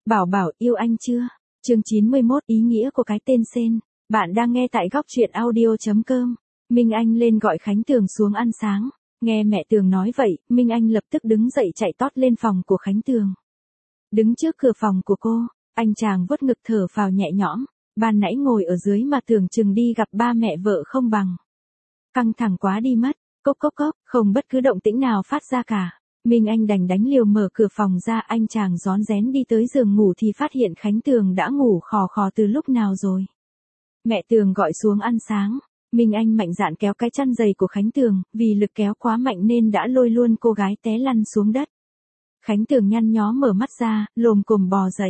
Bảo Bảo yêu anh chưa? Chương 91 ý nghĩa của cái tên Sên. Bạn đang nghe tại góc truyện audio.com. Minh Anh lên gọi Khánh Tường xuống ăn sáng. Nghe mẹ Tường nói vậy, Minh Anh lập tức đứng dậy chạy tót lên phòng của Khánh Tường. Đứng trước cửa phòng của cô, anh chàng vuốt ngực thở phào nhẹ nhõm. Ban nãy ngồi ở dưới mà tưởng chừng đi gặp ba mẹ vợ không bằng. Căng thẳng quá đi mất, cốc cốc cốc, không bất cứ động tĩnh nào phát ra cả. Minh Anh đành đánh liều mở cửa phòng ra, anh chàng rón rén đi tới giường ngủ thì phát hiện Khánh Tường đã ngủ khò khò từ lúc nào rồi. Mẹ Tường gọi xuống ăn sáng, Minh Anh mạnh dạn kéo cái chăn dày của Khánh Tường, vì lực kéo quá mạnh nên đã lôi luôn cô gái té lăn xuống đất. Khánh Tường nhăn nhó mở mắt ra, lồm cồm bò dậy.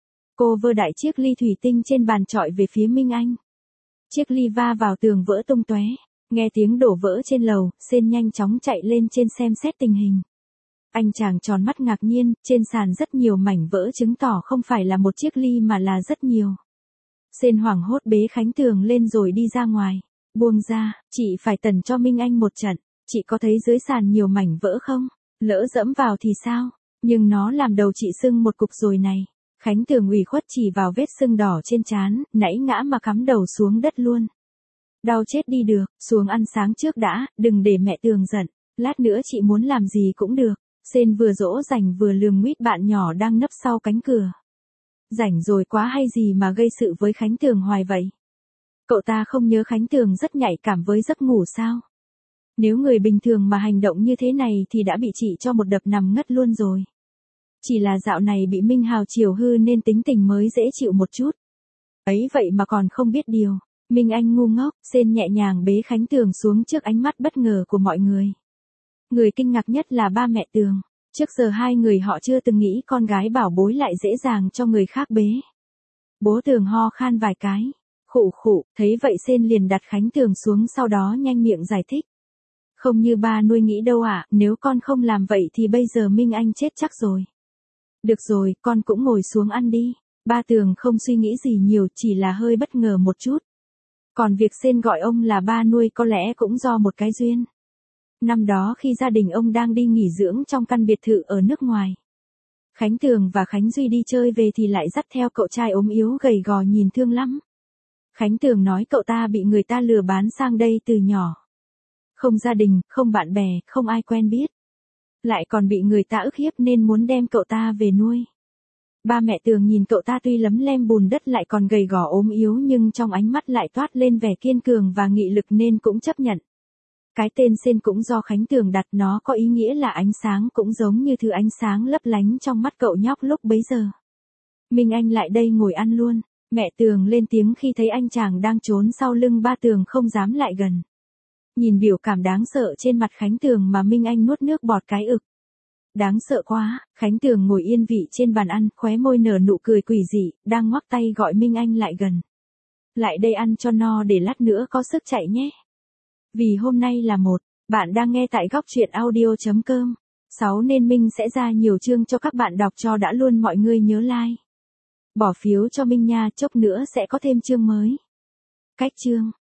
Cô vơ đại chiếc ly thủy tinh trên bàn chọi về phía Minh Anh. Chiếc ly va vào tường vỡ tung tóe. Nghe tiếng đổ vỡ trên lầu, Sên nhanh chóng chạy lên trên xem xét tình hình. Anh chàng tròn mắt ngạc nhiên, trên sàn rất nhiều mảnh vỡ chứng tỏ không phải là một chiếc ly mà là rất nhiều. Sên hoảng hốt bế Khánh Tường lên rồi đi ra ngoài. Buông ra, chị phải tần cho Minh Anh một trận. Chị có thấy dưới sàn nhiều mảnh vỡ không? Lỡ dẫm vào thì sao? Nhưng nó làm đầu chị sưng một cục rồi này. Khánh Tường ủy khuất chỉ vào vết sưng đỏ trên trán, nãy ngã mà cắm đầu xuống đất luôn. Đau chết đi được, xuống ăn sáng trước đã, đừng để mẹ Tường giận. Lát nữa chị muốn làm gì cũng được. Sên vừa dỗ dành vừa lườm nguýt bạn nhỏ đang nấp sau cánh cửa. Rảnh rồi quá hay gì mà gây sự với Khánh Tường hoài vậy? Cậu ta không nhớ Khánh Tường rất nhạy cảm với giấc ngủ sao? Nếu người bình thường mà hành động như thế này thì đã bị chị cho một đập nằm ngất luôn rồi. Chỉ là dạo này bị Minh Hào chiều hư nên tính tình mới dễ chịu một chút. Ấy vậy mà còn không biết điều. Minh Anh ngu ngốc, Sên nhẹ nhàng bế Khánh Tường xuống trước ánh mắt bất ngờ của mọi người. Người kinh ngạc nhất là ba mẹ Tường. Trước giờ hai người họ chưa từng nghĩ con gái bảo bối lại dễ dàng cho người khác bế. Bố Tường ho khan vài cái. Khụ khụ, thấy vậy Sên liền đặt Khánh Tường xuống, sau đó nhanh miệng giải thích. Không như ba nuôi nghĩ đâu ạ, nếu con không làm vậy thì bây giờ Minh Anh chết chắc rồi. Được rồi, con cũng ngồi xuống ăn đi. Ba Tường không suy nghĩ gì nhiều, chỉ là hơi bất ngờ một chút. Còn việc Sên gọi ông là ba nuôi có lẽ cũng do một cái duyên. Năm đó khi gia đình ông đang đi nghỉ dưỡng trong căn biệt thự ở nước ngoài, Khánh Tường và Khánh Duy đi chơi về thì lại dắt theo cậu trai ốm yếu gầy gò nhìn thương lắm. Khánh Tường nói cậu ta bị người ta lừa bán sang đây từ nhỏ. Không gia đình, không bạn bè, không ai quen biết. Lại còn bị người ta ức hiếp nên muốn đem cậu ta về nuôi. Ba mẹ Tường nhìn cậu ta tuy lấm lem bùn đất lại còn gầy gò ốm yếu nhưng trong ánh mắt lại toát lên vẻ kiên cường và nghị lực nên cũng chấp nhận. Cái tên Sên cũng do Khánh Tường đặt, nó có ý nghĩa là ánh sáng, cũng giống như thứ ánh sáng lấp lánh trong mắt cậu nhóc lúc bấy giờ. Minh Anh lại đây ngồi ăn luôn. Mẹ Tường lên tiếng khi thấy anh chàng đang trốn sau lưng ba Tường không dám lại gần. Nhìn biểu cảm đáng sợ trên mặt Khánh Tường mà Minh Anh nuốt nước bọt cái ực. Đáng sợ quá. Khánh Tường ngồi yên vị trên bàn ăn, khóe môi nở nụ cười quỷ dị, đang ngoắc tay gọi Minh Anh lại gần. Lại đây ăn cho no để lát nữa có sức chạy nhé. Vì hôm nay là bạn đang nghe tại góc truyện audio.com. 6 nên Minh sẽ ra nhiều chương cho các bạn đọc cho đã luôn, mọi người nhớ like. Bỏ phiếu cho Minh nha, chốc nữa sẽ có thêm chương mới. Cách chương.